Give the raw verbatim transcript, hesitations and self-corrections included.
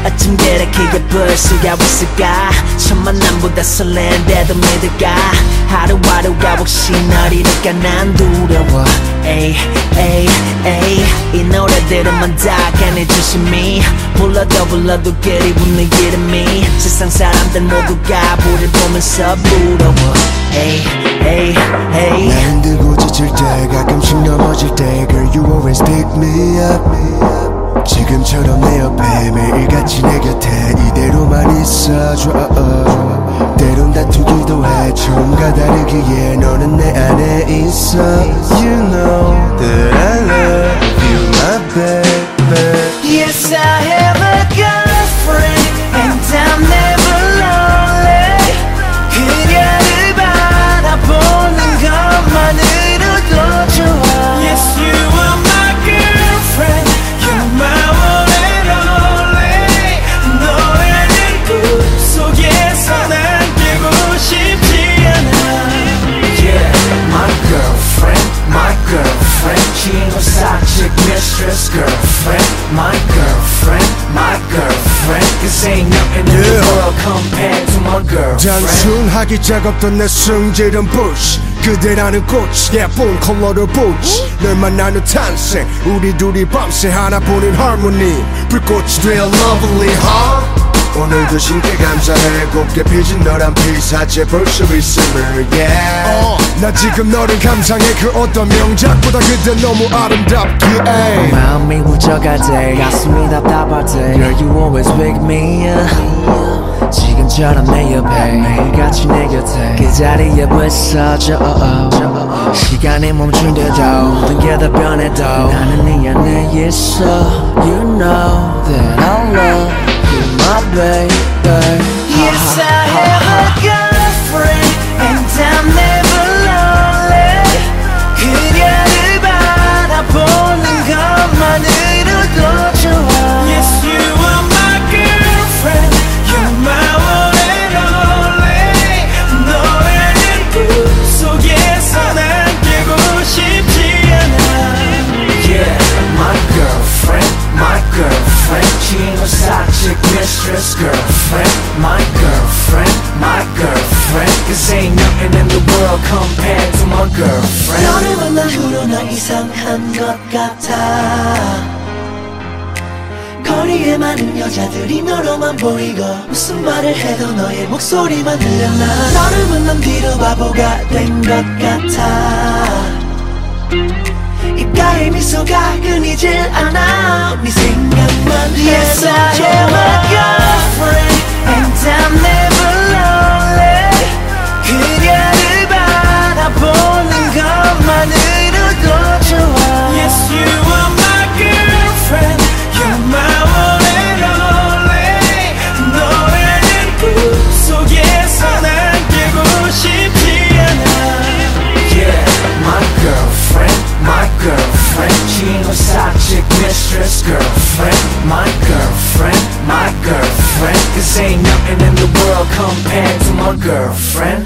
어쩜 그렇게 예쁠 수가 있을까 첫 만남보다 설렌데도 믿을까 하루하루가 혹시 널 잃을까 난 두려워 에이 에이 에이 이 노래들은만 다 꺼내주심이 불러도 불러도 그리운 네 이름이 세상 사람들 모두가 우릴 보면서 부러워 에이 에이 에이 나 힘들고 지칠 때 가끔씩 넘어질 때 Girl you always pick me up 지금처럼 내 옆에 매일같이 내 곁에 이대로만 있어줘 때론 다투기도 해 처음과 다르기에 너는 내 안에 있어 You know that I love you my baby Yes I have a girlfriend and I'm never lonely 그녀를 바라보는 것만으로도 좋아 Yes you are my girlfriend You're my one and only 너라는 꿈속에서 난 깨고 싶지 않아 Yeah my girlfriend my girlfriend 친구 사직 mistress girlfriend My girlfriend, my girlfriend Cause ain't nothing in the world compared to my girlfriend 단순하기 작업던 내 성질은 push 그대라는 꽃 예쁜 컬러를 보지 널 만나는 탄생 우리 둘이 밤새 하나보는 harmony 불꽃이 되어 lovely huh? 오늘도 신께 감사해 곱게 피진 너란 피사체 볼 수 있음을 yeah 어, 나 지금 너를 감상해 그 어떤 명작보다 그대 너무 아름답기에 마음이 울적할 때 가슴이 답답할 때 Girl you always wake me up 지금처럼 내 옆에 매일같이 내 곁에 그 자리에 있어줘 시간이 멈춘데도 모든 게 다 변해도 나는 네 안에 있어 You know that I love you my baby Yes I have a girlfriend and I'm never lonely 그녀를 바라보는 것만으로도 좋아 Yes you are my girlfriend You're my one and only 너라는 꿈속에서 난 깨고 싶지 않아 Yeah my girlfriend my girlfriend 친구 사직 mistress girlfriend My girlfriend, my girlfriend Cause ain't nothing in the world compared to my girlfriend 너를 만난 후로 나 이상한 것 같아 거리에 많은 여자들이 너로만 보이고 무슨 말을 해도 너의 목소리만 들려나 너를 만난 뒤로 바보가 된 것 같아 입가에 미소가 끊이질 않아 네 생각만 해도 Yes I have a girlfriend and I'm never lonely 그녀를 바라보는 것만으로도 좋아 Yes you are my girlfriend You're my one and only 너라는 꿈속에서 난 깨고 싶지 않아 Yeah my girlfriend my girlfriend 친구 사직 mistress girlfriend My girlfriend, my girlfriend Cause ain't nothing in the world compared to my girlfriend